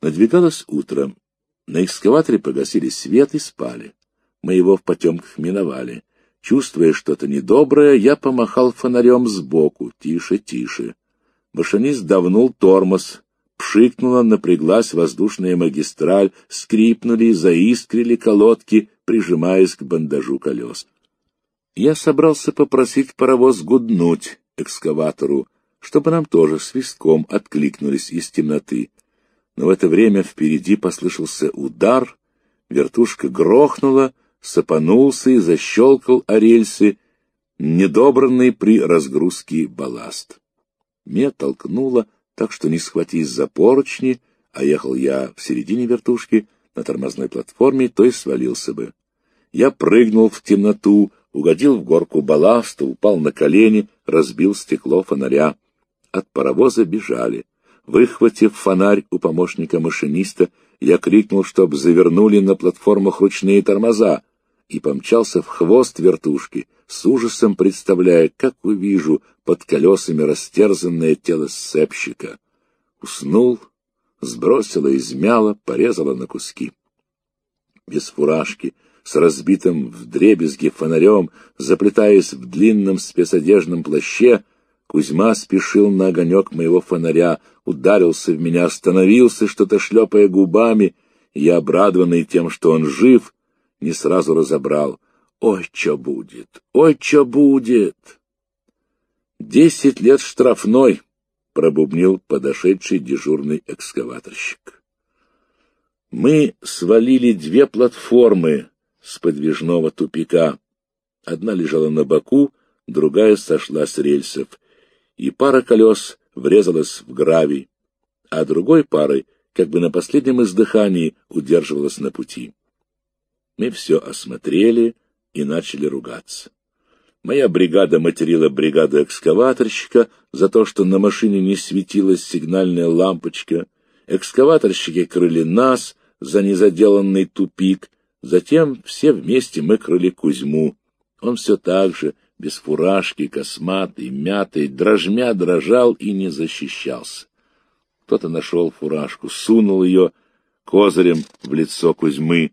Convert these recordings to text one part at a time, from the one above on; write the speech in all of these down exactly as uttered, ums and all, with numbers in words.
Надвигалось утро. На экскаваторе погасили свет и спали. Мы его в потемках миновали. Чувствуя что-то недоброе, я помахал фонарем сбоку. Тише, тише. Машинист давнул тормоз. Пшикнула, напряглась воздушная магистраль, скрипнули, заискрили колодки, прижимаясь к бандажу колес. Я собрался попросить паровоз гуднуть экскаватору, чтобы нам тоже свистком откликнулись из темноты. Но в это время впереди послышался удар, вертушка грохнула, сапанулся и защелкал о рельсы, недобранный при разгрузке балласт. Меня толкнуло, так что не схватись за поручни, а ехал я в середине вертушки на тормозной платформе, то и свалился бы. Я прыгнул в темноту, угодил в горку балласта, упал на колени, разбил стекло фонаря. От паровоза бежали. Выхватив фонарь у помощника машиниста, я крикнул, чтоб завернули на платформах ручные тормоза, и помчался в хвост вертушки, с ужасом представляя, как увижу под колесами растерзанное тело сцепщика. Уснул, сбросила, измяла, порезала на куски. Без фуражки, с разбитым вдребезги фонарем, заплетаясь в длинном спецодежном плаще, Кузьма спешил на огонек моего фонаря, ударился в меня, остановился, что-то шлепая губами. Я, обрадованный тем, что он жив, не сразу разобрал. «Ой, чё будет? Ой, чё будет?» «Десять лет штрафной», — пробубнил подошедший дежурный экскаваторщик. Мы свалили две платформы с подвижного тупика. Одна лежала на боку, другая сошла с рельсов, и пара колес врезалась в гравий, а другой парой, как бы на последнем издыхании, удерживалась на пути. Мы все осмотрели и начали ругаться. Моя бригада материла бригаду экскаваторщика за то, что на машине не светилась сигнальная лампочка. Экскаваторщики крыли нас за незаделанный тупик. Затем все вместе мы крыли Кузьму. Он все так же, без фуражки, косматый, мятый, дрожмя дрожал и не защищался. Кто-то нашел фуражку, сунул ее козырем в лицо Кузьмы.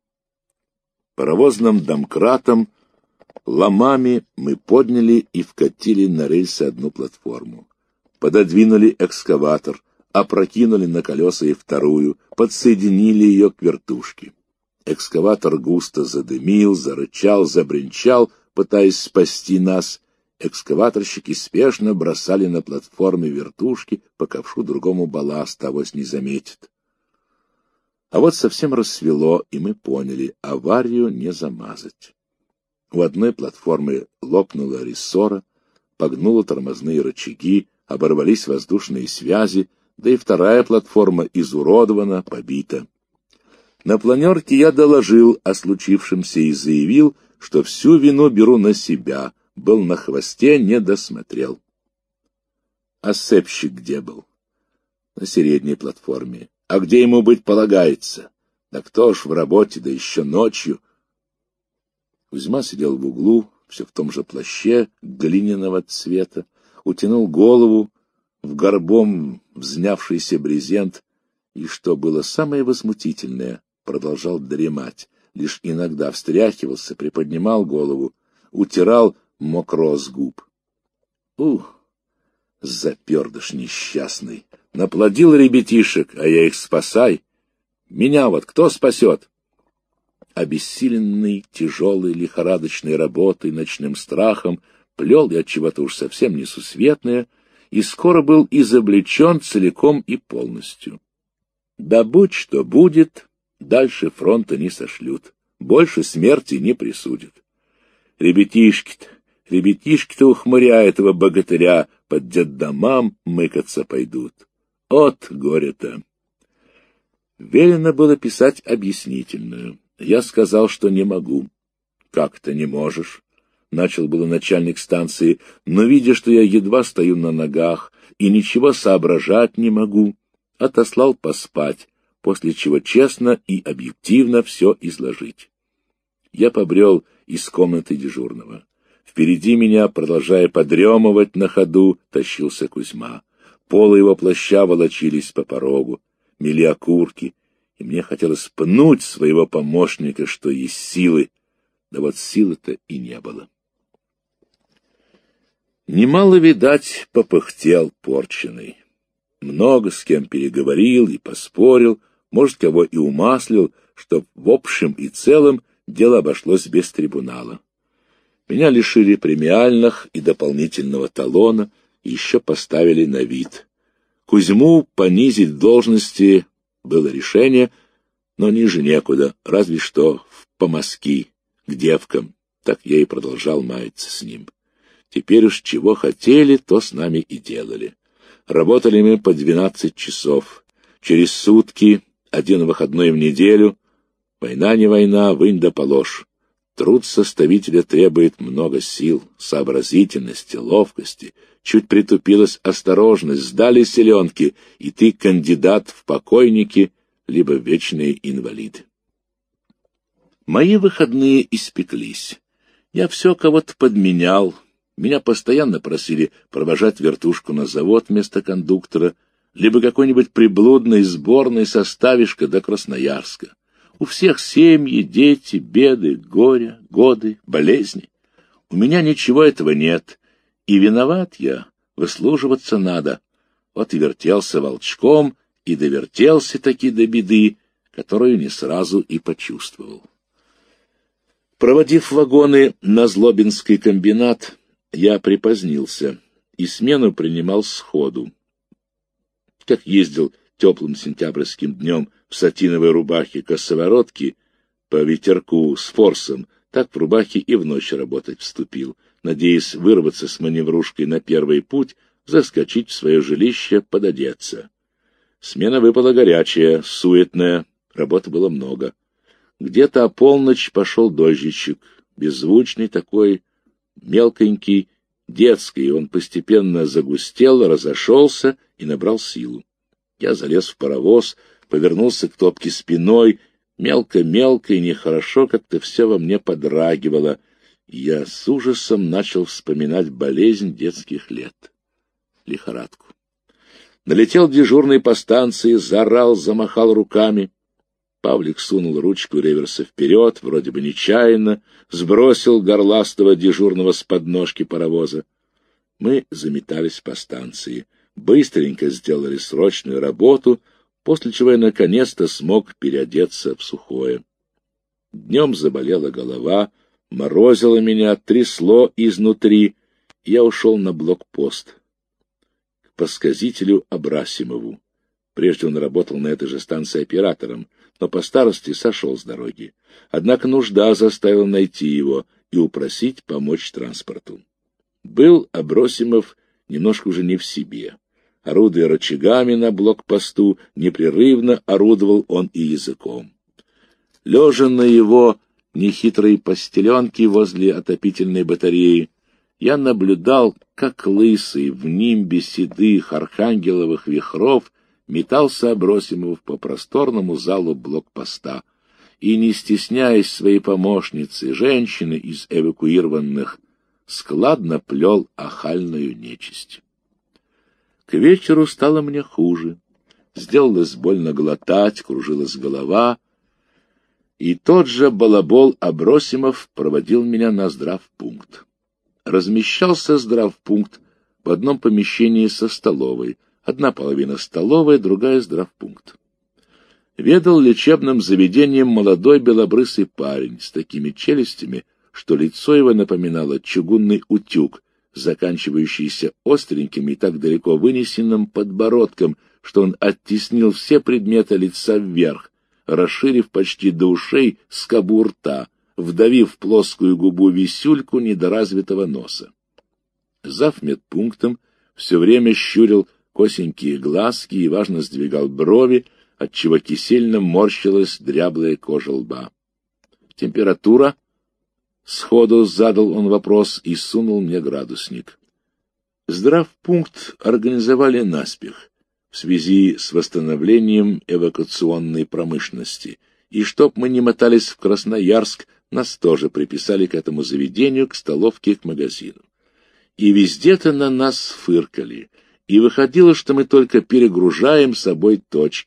Паровозным домкратом, ломами мы подняли и вкатили на рельсы одну платформу. Пододвинули экскаватор, опрокинули на колеса и вторую, подсоединили ее к вертушке. Экскаватор густо задымил, зарычал, забринчал, пытаясь спасти нас. Экскаваторщики спешно бросали на платформе вертушки по ковшу другому балласт, авось не заметит. А вот совсем рассвело, и мы поняли, аварию не замазать. У одной платформы лопнула рессора, погнула тормозные рычаги, оборвались воздушные связи, да и вторая платформа изуродована, побита. На планерке я доложил о случившемся и заявил, что всю вину беру на себя, был на хвосте, не досмотрел. А сцепщик где был? На средней платформе. А где ему быть полагается? Да кто ж в работе, да еще ночью. Кузьма сидел в углу, все в том же плаще глиняного цвета, утянул голову в горбом взнявшийся брезент, и, что было самое возмутительное, продолжал дремать, лишь иногда встряхивался, приподнимал голову, утирал мокро с губ. Ух, запердыш несчастный! Наплодил ребятишек, а я их спасай. Меня вот кто спасет? Обессиленный, тяжелой, лихорадочной работой, ночным страхом, плел я чего-то уж совсем несусветное, и скоро был изобличен целиком и полностью. Да будь что будет, дальше фронта не сошлют, больше смерти не присудят. Ребятишки-то, ребятишки-то у хмыря этого богатыря под детдомам мыкаться пойдут. От горя-то! Велено было писать объяснительную. Я сказал, что не могу. — Как ты не можешь? — начал было начальник станции, но, видя, что я едва стою на ногах и ничего соображать не могу, отослал поспать, после чего честно и объективно все изложить. Я побрел из комнаты дежурного. Впереди меня, продолжая подремывать на ходу, тащился Кузьма. Полы его плаща волочились по порогу. мели окурки, и мне хотелось пнуть своего помощника, что есть силы, да вот силы-то и не было. Немало, видать, попыхтел порченый. Много с кем переговорил и поспорил, может, кого и умаслил, чтоб в общем и целом дело обошлось без трибунала. Меня лишили премиальных и дополнительного талона, и еще поставили на вид. Кузьму понизить в должности было решение, но ниже некуда, разве что в помазки, к девкам. Так я и продолжал маяться с ним. Теперь уж чего хотели, то с нами и делали. Работали мы по двенадцать часов. Через сутки, один выходной в неделю. Война не война, вынь да положь. Труд составителя требует много сил, сообразительности, ловкости. Чуть притупилась осторожность, сдали селенки, и ты кандидат в покойники, либо вечные инвалиды. Мои выходные испеклись. Я все кого-то подменял. Меня постоянно просили провожать вертушку на завод вместо кондуктора, либо какой-нибудь приблудный сборный составишко до Красноярска. У всех семьи, дети, беды, горя, годы, болезни. У меня ничего этого нет, и виноват я, выслуживаться надо. Вот и вертелся волчком, и довертелся-таки до беды, которую не сразу и почувствовал. Проводив вагоны на Злобинский комбинат, я припозднился и смену принимал сходу. Как ездил теплым сентябрьским днем в сатиновой рубахе косоворотки по ветерку с форсом, так в рубахе и в ночь работать вступил, надеясь вырваться с маневрушкой на первый путь, заскочить в свое жилище, пододеться. Смена выпала горячая, суетная, работы было много. Где-то о полночь пошел дождичек, беззвучный такой, мелконький, детский, он постепенно загустел, разошелся и набрал силу. Я залез в паровоз, повернулся к топке спиной, мелко-мелко и нехорошо как-то все во мне подрагивало, и я с ужасом начал вспоминать болезнь детских лет — лихорадку. Налетел дежурный по станции, заорал, замахал руками. Павлик сунул ручку реверса вперед, вроде бы нечаянно, сбросил горластого дежурного с подножки паровоза. Мы заметались по станции, быстренько сделали срочную работу, после чего я наконец-то смог переодеться в сухое. Днем заболела голова, морозило меня, трясло изнутри, и я ушел на блокпост к подсказителю Абрасимову. Прежде он работал на этой же станции оператором, но по старости сошел с дороги. Однако нужда заставила найти его и упросить помочь транспорту. Был Абросимов немножко уже не в себе. Орудуя рычагами на блокпосту, непрерывно орудовал он и языком. Лежа на его нехитрой постеленке возле отопительной батареи, я наблюдал, как лысый в нимбе седых архангеловых вихров метался Абросимов по просторному залу блокпоста и, не стесняясь своей помощницы, женщины из эвакуированных, складно плел охальную нечисть. К вечеру стало мне хуже. Сделалось больно глотать, кружилась голова, и тот же балабол Абросимов проводил меня на здравпункт. Размещался здравпункт в одном помещении со столовой, одна половина столовая, другая здравпункт. Ведал лечебным заведением молодой белобрысый парень с такими челюстями, что лицо его напоминало чугунный утюг, заканчивающийся остреньким и так далеко вынесенным подбородком, что он оттеснил все предметы лица вверх, расширив почти до ушей скобу рта, вдавив в плоскую губу висюльку недоразвитого носа. Зав. Медпунктом все время щурил косенькие глазки и важно сдвигал брови, отчего кисельно морщилась дряблая кожа лба. «Температура?» — сходу задал он вопрос и сунул мне градусник. Здравпункт организовали наспех в связи с восстановлением эвакуационной промышленности, и чтоб мы не мотались в Красноярск, нас тоже приписали к этому заведению, к столовке, к магазину. И везде-то на нас фыркали, и выходило, что мы только перегружаем собой точки,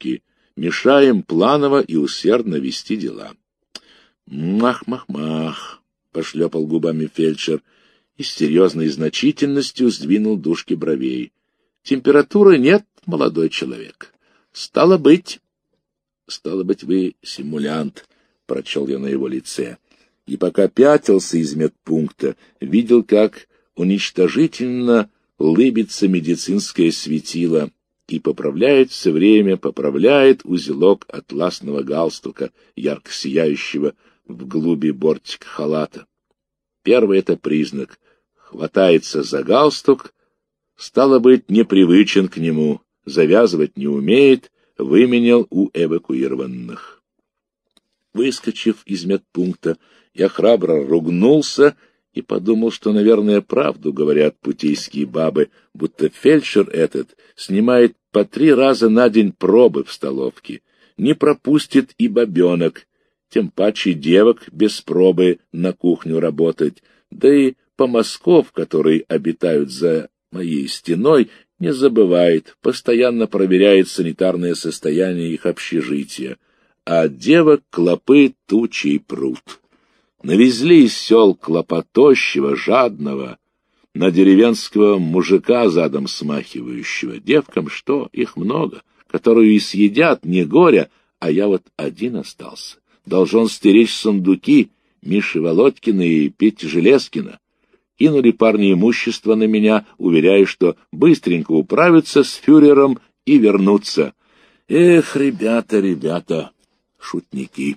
мешаем планово и усердно вести дела. «Мах-мах-мах», — пошлепал губами фельдшер и с серьезной значительностью сдвинул дужки бровей. «Температуры нет, молодой человек. Стало быть...» «Стало быть, вы симулянт», — прочел я на его лице. И пока пятился из медпункта, видел, как уничтожительно лыбится медицинское светило и поправляет все время, поправляет узелок атласного галстука, ярко сияющего в глуби бортика халата. Первый это признак. Хватается за галстук, стало быть, непривычен к нему, завязывать не умеет, выменял у эвакуированных. Выскочив из медпункта, я храбро ругнулся и подумал, что, наверное, правду говорят путейские бабы, будто фельдшер этот снимает по три раза на день пробы в столовке, не пропустит и бабенок, тем паче девок без пробы на кухню работать, да и помосков, которые обитают за моей стеной, не забывает, постоянно проверяет санитарное состояние их общежития, а от девок клопы тучей прут. Навезли из сел клопотощего, жадного, на деревенского мужика задом смахивающего. Девкам что? Их много, которую и съедят, не горя, а я вот один остался. Должен стеречь сундуки Миши Володькина и Пети Железкина. Кинули парни имущество на меня, уверяя, что быстренько управятся с фюрером и вернутся. Эх, ребята, ребята, шутники.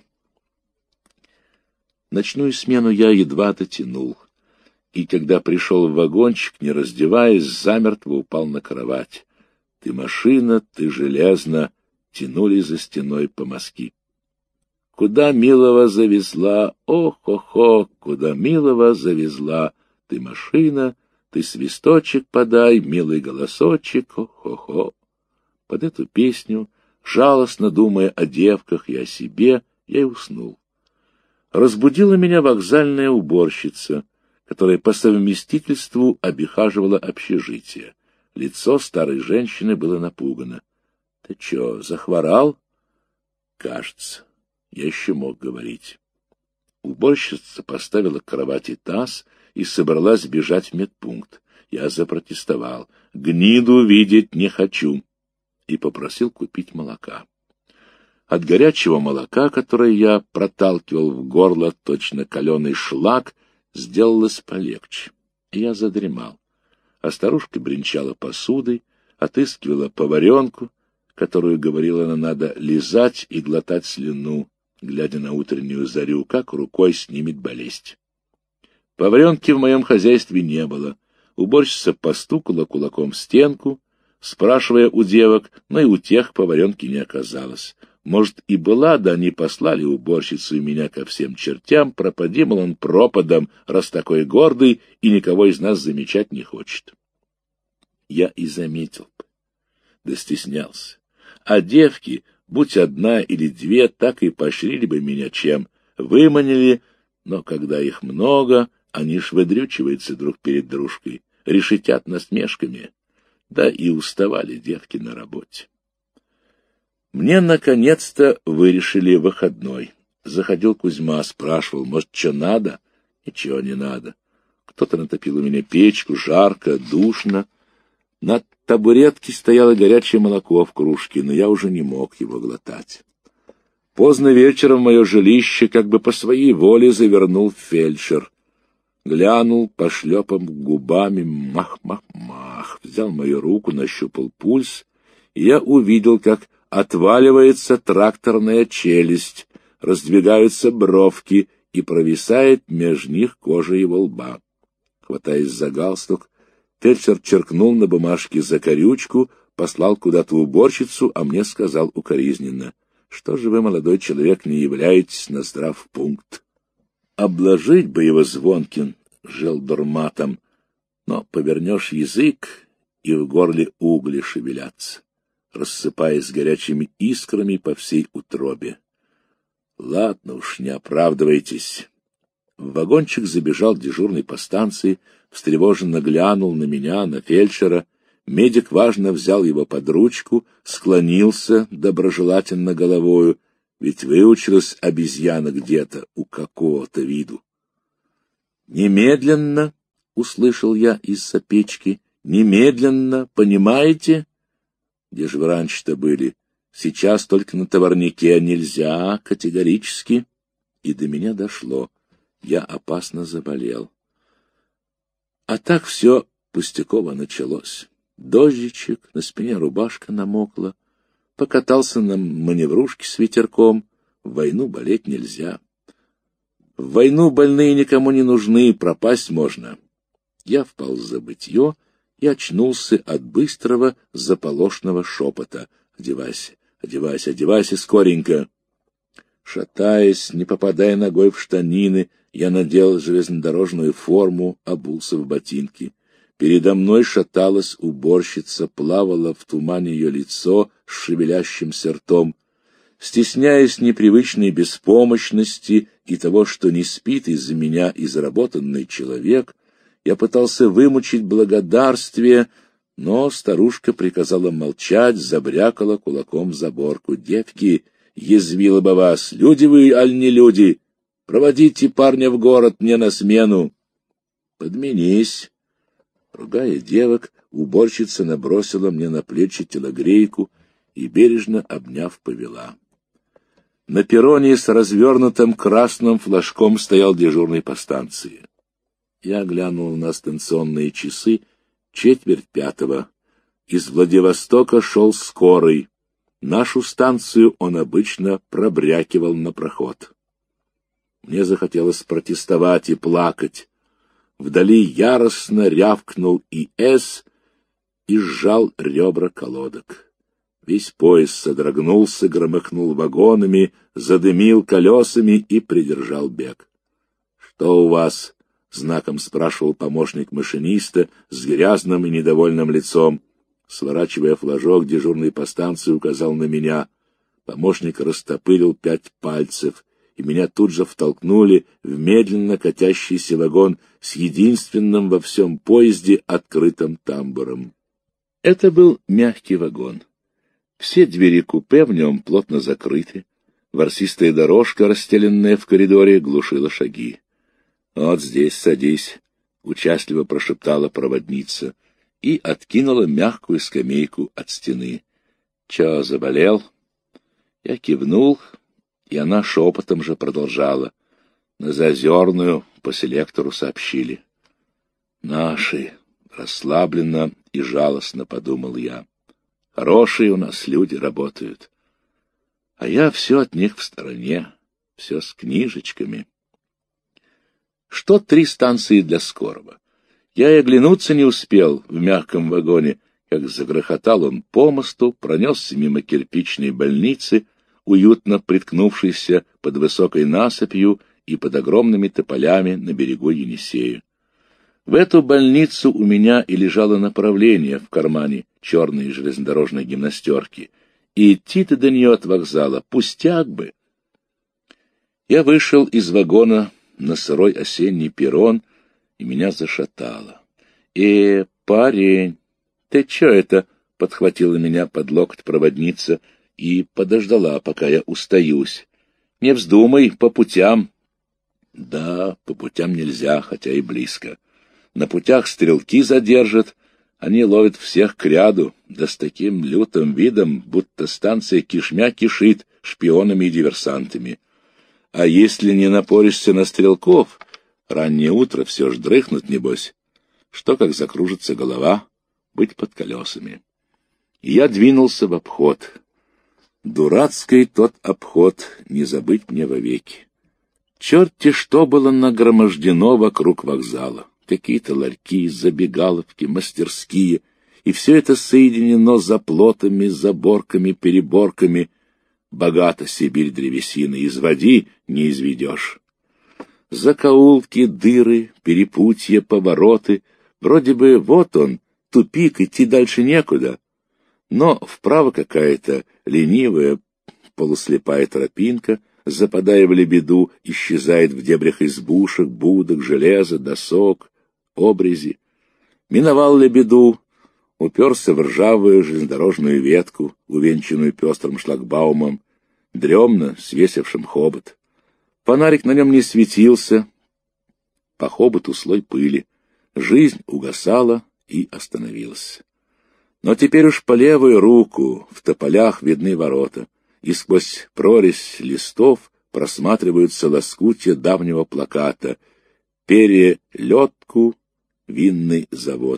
Ночную смену я едва дотянул, и когда пришел в вагончик, не раздеваясь, замертво упал на кровать. Ты машина, ты железно, тянули за стеной помазки. Куда милого завезла, ох-хо-хо, куда милого завезла, ты машина, ты свисточек подай, милый голосочек, ох-хо-хо. Под эту песню, жалостно думая о девках и о себе, я и уснул. Разбудила меня вокзальная уборщица, которая по совместительству обихаживала общежитие. Лицо старой женщины было напугано. — Ты чё, захворал? — Кажется. Я еще мог говорить. Уборщица поставила к кровати таз и собралась бежать в медпункт. Я запротестовал. Гниду видеть не хочу. И попросил купить молока. От горячего молока, которое я проталкивал в горло точно каленый шлак, сделалось полегче. И я задремал. А старушка бренчала посудой, отыскивала поваренку, которую, говорила она, надо лизать и глотать слюну, глядя на утреннюю зарю, как рукой снимет болезнь. Поваренки в моем хозяйстве не было. Уборщица постукала кулаком в стенку, спрашивая у девок, но и у тех поваренки не оказалось. Может, и была, да они послали уборщицу и меня ко всем чертям, пропади, мол, он пропадом, раз такой гордый и никого из нас замечать не хочет. Я и заметил бы, да стеснялся. А девки, будь одна или две, так и поощрили бы меня чем, выманили, но когда их много, они ж выдрючиваются друг перед дружкой, решетят насмешками, да и уставали девки на работе. Мне, наконец-то, вырешили выходной. Заходил Кузьма, спрашивал, может, что надо? Ничего не надо. Кто-то натопил у меня печку, жарко, душно. На табуретке стояло горячее молоко в кружке, но я уже не мог его глотать. Поздно вечером в мое жилище как бы по своей воле завернул фельдшер. Глянул, пошлепал губами, мах-мах-мах, взял мою руку, нащупал пульс, и я увидел, как отваливается тракторная челюсть, раздвигаются бровки и провисает меж них кожа его лба. Хватаясь за галстук, фельдшер черкнул на бумажке закорючку, послал куда-то уборщицу, а мне сказал укоризненно: «Что же вы, молодой человек, не являетесь на здравпункт?» Обложить бы его Звонкин желдорматом, но повернешь язык, и в горле угли шевелятся, рассыпаясь горячими искрами по всей утробе. Ладно уж, не оправдывайтесь. В вагончик забежал дежурный по станции, встревоженно глянул на меня, на фельдшера, Медик важно взял его под ручку, склонился доброжелательно головою, ведь выучилась обезьяна где-то у какого-то виду. «Немедленно!» — услышал я из-за печки. «Немедленно! Понимаете?» «Где же вы раньше-то были? Сейчас только на товарнике нельзя, категорически». И до меня дошло. Я опасно заболел. А так все пустяково началось. Дождичек, на спине рубашка намокла. Покатался на маневрушке с ветерком. В войну болеть нельзя. В войну больные никому не нужны, пропасть можно. Я впал в забытье и очнулся от быстрого заполошного шепота. «Одевайся, одевайся, одевайся скоренько!» Шатаясь, не попадая ногой в штанины, я надел железнодорожную форму, обулся в ботинки. Передо мной шаталась уборщица, плавало в тумане ее лицо с шевелящимся ртом. Стесняясь непривычной беспомощности и того, что не спит из-за меня изработанный человек, я пытался вымучить благодарствие, но старушка приказала молчать, забрякала кулаком в заборку. «Девки, язвила бы вас, люди вы, аль не люди? Проводите парня в город мне на смену». «Подменись». Ругая девок, уборщица набросила мне на плечи телогрейку и, бережно обняв, повела. На перроне с развернутым красным флажком стоял дежурный по станции. Я глянул на станционные часы, четверть пятого. Из Владивостока шел скорый. Нашу станцию он обычно пробрякивал на проход. Мне захотелось протестовать и плакать. Вдали яростно рявкнул ИС и сжал ребра колодок. Весь поезд содрогнулся, громыхнул вагонами, задымил колесами и придержал бег. — Что у вас? — знаком спрашивал помощник машиниста с грязным и недовольным лицом. Сворачивая флажок, дежурный по станции указал на меня. Помощник растопырил пять пальцев, и меня тут же втолкнули в медленно катящийся вагон с единственным во всем поезде открытым тамбуром. Это был мягкий вагон. Все двери купе в нем плотно закрыты. Ворсистая дорожка, расстеленная в коридоре, глушила шаги. — Вот здесь садись, — участливо прошептала проводница и откинула мягкую скамейку от стены. — Чё, заболел? Я кивнул, и она шепотом же продолжала. На Заозерную по селектору сообщили. Наши, расслабленно и жалостно подумал я. Хорошие у нас люди работают. А я все от них в стороне, все с книжечками. Что три станции для скорого? Я и оглянуться не успел в мягком вагоне, как загрохотал он по мосту, пронесся мимо кирпичной больницы, уютно приткнувшейся под высокой насыпью и под огромными тополями на берегу Енисея. В эту больницу у меня и лежало направление в кармане черной железнодорожной гимнастерки, и идти-то до нее от вокзала пустяк бы. Я вышел из вагона на сырой осенний перрон, и меня зашатало. — Э, парень, ты чё это? — подхватила меня под локоть проводница и подождала, пока я устоюсь. — Не вздумай, по путям. — Да, по путям нельзя, хотя и близко. На путях стрелки задержат, они ловят всех к ряду, да с таким лютым видом, будто станция кишмя кишит шпионами и диверсантами. А если не напоришься на стрелков, раннее утро все ж дрыхнут, небось. Что, как закружится голова, быть под колесами. И я двинулся в обход. Дурацкий тот обход, не забыть мне вовеки. Черти что было нагромождено вокруг вокзала. Какие-то ларьки, забегаловки, мастерские, и все это соединено заплотами, заборками, переборками. Богата Сибирь древесины, изводи не изведешь. Закоулки, дыры, перепутья, повороты. Вроде бы вот он, тупик, идти дальше некуда. Но вправо какая-то ленивая, полуслепая тропинка, западая в лебеду, исчезает в дебрях избушек, будок, железа, досок, обрези. Миновал лебеду, уперся в ржавую железнодорожную ветку, увенчанную пестрым шлагбаумом, дремно свесившим хобот. Фонарик на нем не светился, по хоботу слой пыли. Жизнь угасала и остановилась. Но теперь уж по левую руку в тополях видны ворота, и сквозь прорезь листов просматриваются лоскутья давнего плаката «Перелетку, винный завод».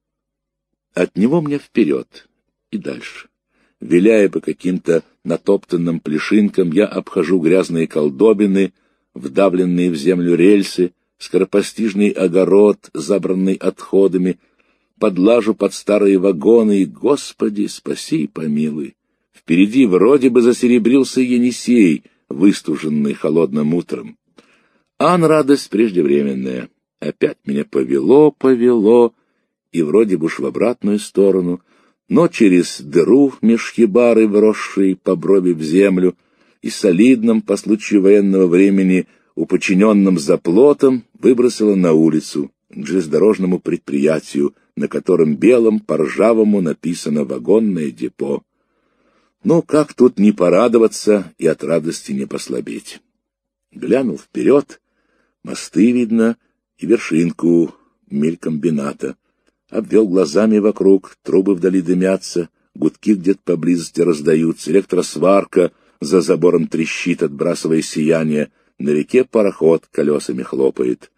От него мне вперед и дальше. Виляя по каким-то натоптанным плешинкам, я обхожу грязные колдобины, вдавленные в землю рельсы, скоропостижный огород, забранный отходами, подлажу под старые вагоны, и, Господи, спаси и помилуй. Впереди вроде бы засеребрился Енисей, выстуженный холодным утром. Ан радость преждевременная. Опять меня повело, повело, и вроде бы уж в обратную сторону, но через дыру меж хибары, вросшей по брови в землю, и солидным по случаю военного времени уподчиненным заплотом выбросила на улицу, к железнодорожному предприятию, на котором белым по ржавому написано «Вагонное депо». Ну, как тут не порадоваться и от радости не послабеть? Глянул вперед, мосты видно и вершинку мелькомбината. Обвел глазами вокруг, трубы вдали дымятся, гудки где-то поблизости раздаются, электросварка за забором трещит, отбрасывая сияние, на реке пароход колесами хлопает.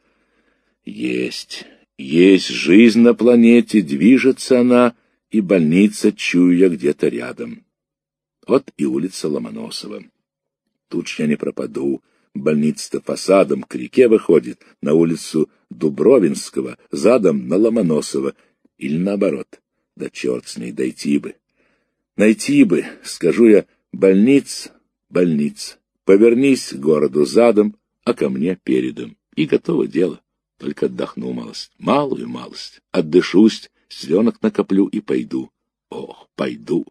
Есть, есть жизнь на планете, движется она, и больница, чую я, где-то рядом. Вот и улица Ломоносова. Тут ж я не пропаду. Больница-то фасадом к реке выходит, на улицу Дубровинского, задом на Ломоносова. Или наоборот. Да черт с ней, дойти бы. Найти бы, скажу я, больниц, больниц. Повернись к городу задом, а ко мне передом. И готово дело. Только отдохну малость, малую малость. Отдышусь, селенок накоплю и пойду. Ох, пойду.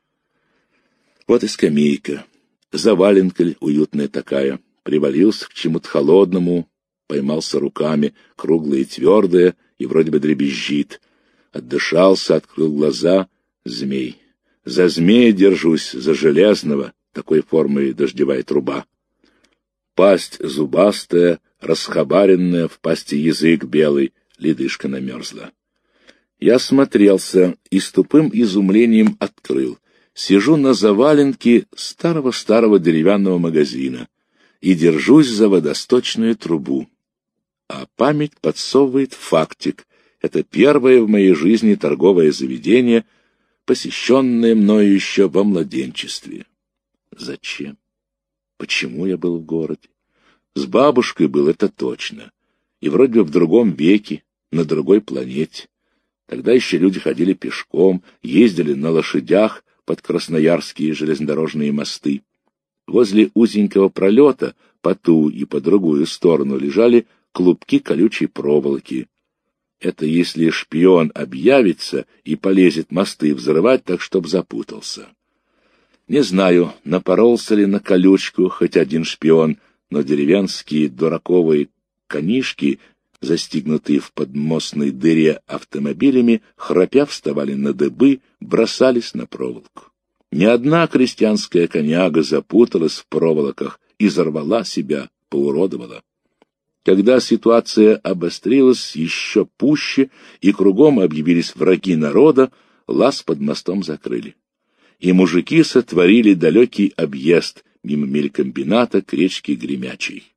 Вот и скамейка. Заваленка уютная такая. Привалился к чему-то холодному, поймался руками, круглое и твердое, и вроде бы дребезжит. Отдышался, открыл глаза. Змей. За змея держусь, за железного, такой формы дождевая труба. Пасть зубастая, расхабаренная, в пасти язык белый, ледышка намерзла. Я смотрелся и с тупым изумлением открыл. Сижу на заваленке старого-старого деревянного магазина и держусь за водосточную трубу. А память подсовывает фактик. Это первое в моей жизни торговое заведение, посещенное мною еще во младенчестве. Зачем? Почему я был в городе? С бабушкой был, это точно. И вроде бы в другом веке, на другой планете. Тогда еще люди ходили пешком, ездили на лошадях под красноярские железнодорожные мосты. Возле узенького пролета по ту и по другую сторону лежали клубки колючей проволоки. Это если шпион объявится и полезет мосты взрывать, так чтоб запутался. Не знаю, напоролся ли на колючку хоть один шпион, но деревенские дураковые конишки, застигнутые в подмостной дыре автомобилями, храпя вставали на дыбы, бросались на проволоку. Ни одна крестьянская коняга запуталась в проволоках и зарвала себя, поуродовала. Когда ситуация обострилась еще пуще и кругом объявились враги народа, лаз под мостом закрыли. И мужики сотворили далекий объезд мимо мелькомбината к речке Гремячей.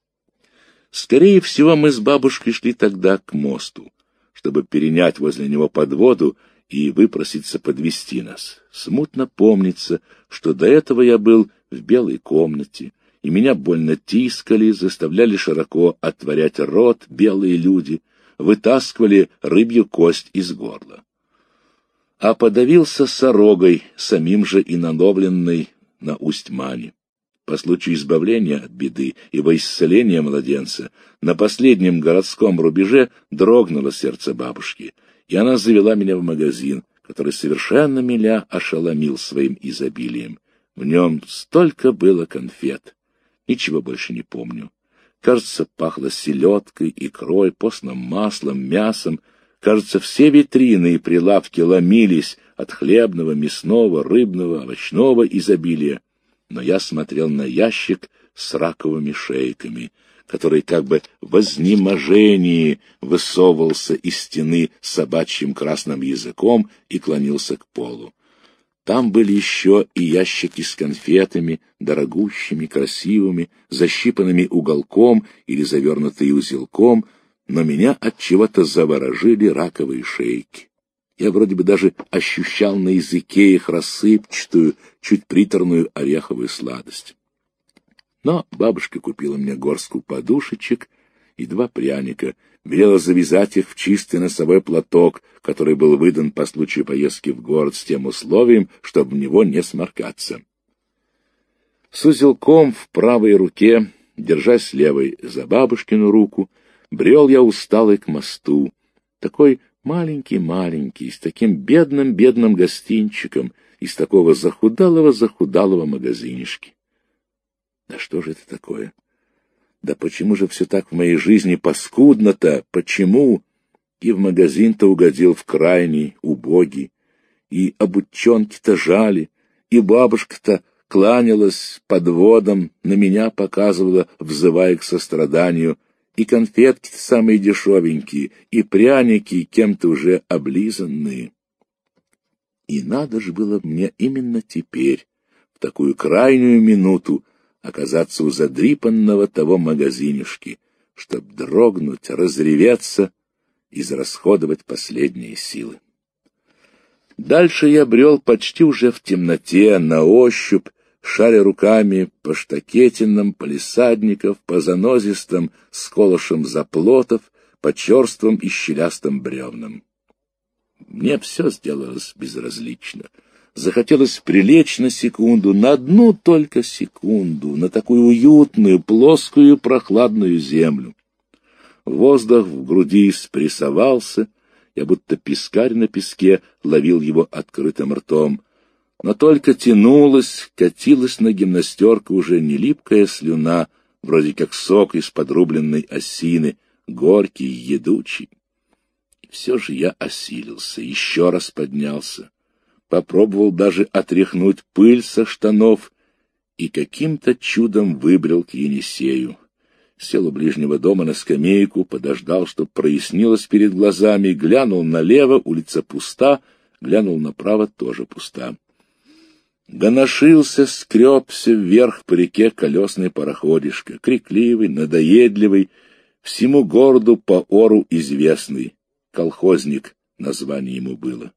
Скорее всего, мы с бабушкой шли тогда к мосту, чтобы перенять возле него подводу и выпроситься подвезти нас. Смутно помнится, что до этого я был в белой комнате, и меня больно тискали, заставляли широко отворять рот белые люди, вытаскивали рыбью кость из горла. А подавился сорогой, самим же и наловленной на Усть-Мане. По случаю избавления от беды и во исцеление младенца на последнем городском рубеже дрогнуло сердце бабушки, и она завела меня в магазин, который совершенно меня ошеломил своим изобилием. В нем столько было конфет. Ничего больше не помню. Кажется, пахло селедкой, икрой, постным маслом, мясом, Кажется, все витрины и прилавки ломились от хлебного, мясного, рыбного, овощного изобилия. Но я смотрел на ящик с раковыми шейками, который как бы в изнеможении высовывался из стены собачьим красным языком и клонился к полу. Там были еще и ящики с конфетами, дорогущими, красивыми, защипанными уголком или завернутые узелком, но меня от чего-то заворожили раковые шейки. Я вроде бы даже ощущал на языке их рассыпчатую, чуть приторную ореховую сладость. Но бабушка купила мне горстку подушечек и два пряника, велела завязать их в чистый носовой платок, который был выдан по случаю поездки в город с тем условием, чтобы в него не сморкаться. С узелком в правой руке, держась левой за бабушкину руку, брел я усталый к мосту, такой маленький-маленький, с таким бедным-бедным гостинчиком, из такого захудалого-захудалого магазинишки. Да что же это такое? Да почему же все так в моей жизни паскудно-то? Почему? И в магазин-то угодил в крайний, убогий, и обутчонки-то жали, и бабушка-то кланялась подводом, на меня показывала, взывая к состраданию, и конфетки-то самые дешевенькие, и пряники кем-то уже облизанные. И надо же было мне именно теперь, в такую крайнюю минуту, оказаться у задрипанного того магазинишки, чтоб дрогнуть, разреветься, израсходовать последние силы. Дальше я брел почти уже в темноте, на ощупь, шаря руками по штакетинам, палисадников, по занозистым сколошам заплотов, по черствым и щелястым бревнам. Мне все сделалось безразлично. Захотелось прилечь на секунду, на одну только секунду, на такую уютную, плоскую, прохладную землю. Воздух в груди спрессовался, я будто пескарь на песке ловил его открытым ртом. Но только тянулась, катилась на гимнастерку уже не липкая слюна, вроде как сок из подрубленной осины, горький, едучий. И все же я осилился, еще раз поднялся. Попробовал даже отряхнуть пыль со штанов и каким-то чудом выбрел к Енисею. Сел у ближнего дома на скамейку, подождал, чтоб прояснилось перед глазами, глянул налево, улица пуста, глянул направо, тоже пуста. Гоношился, скребся вверх по реке колесный пароходишко, крикливый, надоедливый, всему городу по ору известный, колхозник название ему было.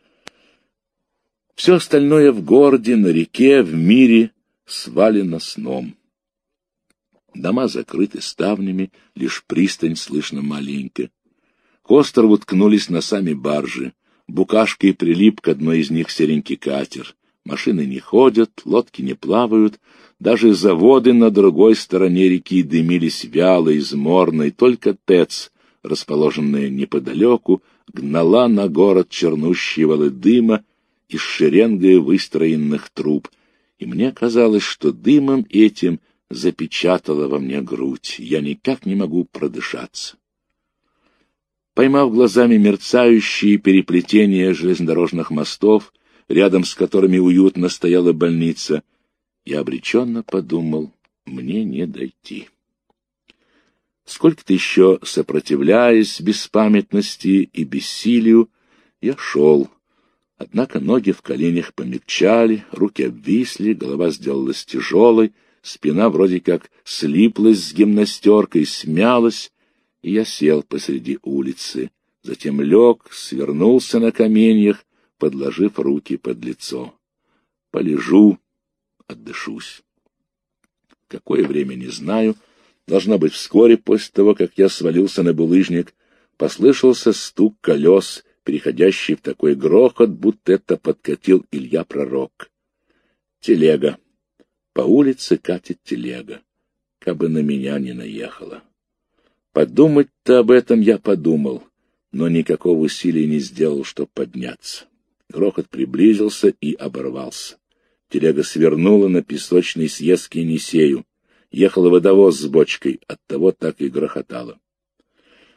Все остальное в городе, на реке, в мире свалено сном. Дома закрыты ставнями, лишь пристань слышно маленько. К острову ткнулись носами баржи, букашкой прилип к одной из них серенький катер. Машины не ходят, лодки не плавают, даже заводы на другой стороне реки дымились вяло, изморно, и только ТЭЦ, расположенная неподалеку, гнала на город чернущие валы дыма из шеренгой выстроенных труб, и мне казалось, что дымом этим запечатала во мне грудь, я никак не могу продышаться. Поймав глазами мерцающие переплетения железнодорожных мостов, рядом с которыми уютно стояла больница, я обреченно подумал, мне не дойти. Сколько-то еще сопротивляясь беспамятности и бессилию, я шел. Однако ноги в коленях помягчали, руки обвисли, голова сделалась тяжелой, спина вроде как слиплась с гимнастеркой, смялась, и я сел посреди улицы, затем лег, свернулся на каменьях, подложив руки под лицо. Полежу, отдышусь. Какое время, не знаю. Должно быть, вскоре после того, как я свалился на булыжник, послышался стук колес, переходящий в такой грохот, будто это подкатил Илья Пророк. Телега. По улице катит телега. Кабы на меня не наехала. Подумать-то об этом я подумал, но никакого усилия не сделал, чтобы подняться. Грохот приблизился и оборвался. Телега свернула на песочный съезд к Енисею. Ехал водовоз с бочкой, оттого так и грохотало.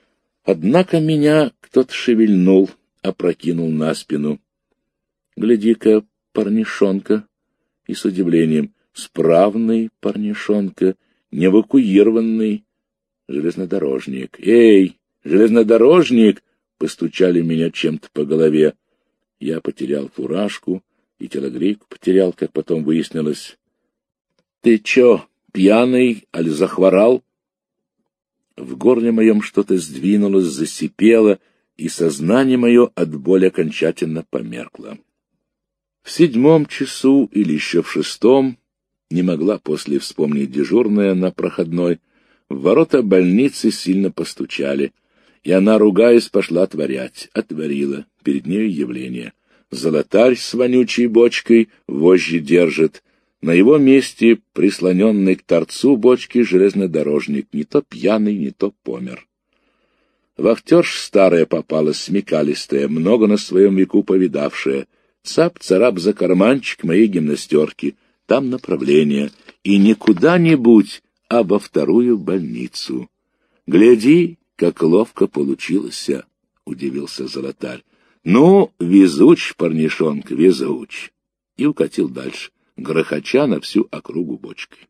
Однако меня кто-то шевельнул, опрокинул на спину. Гляди-ка, парнишонка, и с удивлением, справный парнишонка, не эвакуированный железнодорожник. «Эй, железнодорожник!» — постучали меня чем-то по голове. Я потерял фуражку и телогрейку потерял, как потом выяснилось. «Ты чё, пьяный, аль захворал?» В горле моем что-то сдвинулось, засипело, и сознание мое от боли окончательно померкло. В седьмом часу или еще в шестом, не могла после вспомнить дежурная на проходной, в ворота больницы сильно постучали, и она, ругаясь, пошла отворять. Отворила, перед нею явление. Золотарь с вонючей бочкой вожжи держит. На его месте, прислоненный к торцу бочки, железнодорожник, не то пьяный, не то помер. Вахтерш старая попалась, смекалистая, много на своем веку повидавшая. Цап-царап за карманчик моей гимнастерки, там направление, и не куда-нибудь, а во вторую больницу. Гляди, как ловко получилось, — удивился Золотарь. Ну, везуч, парнишонка, везуч. И укатил дальше, грохоча на всю округу бочкой.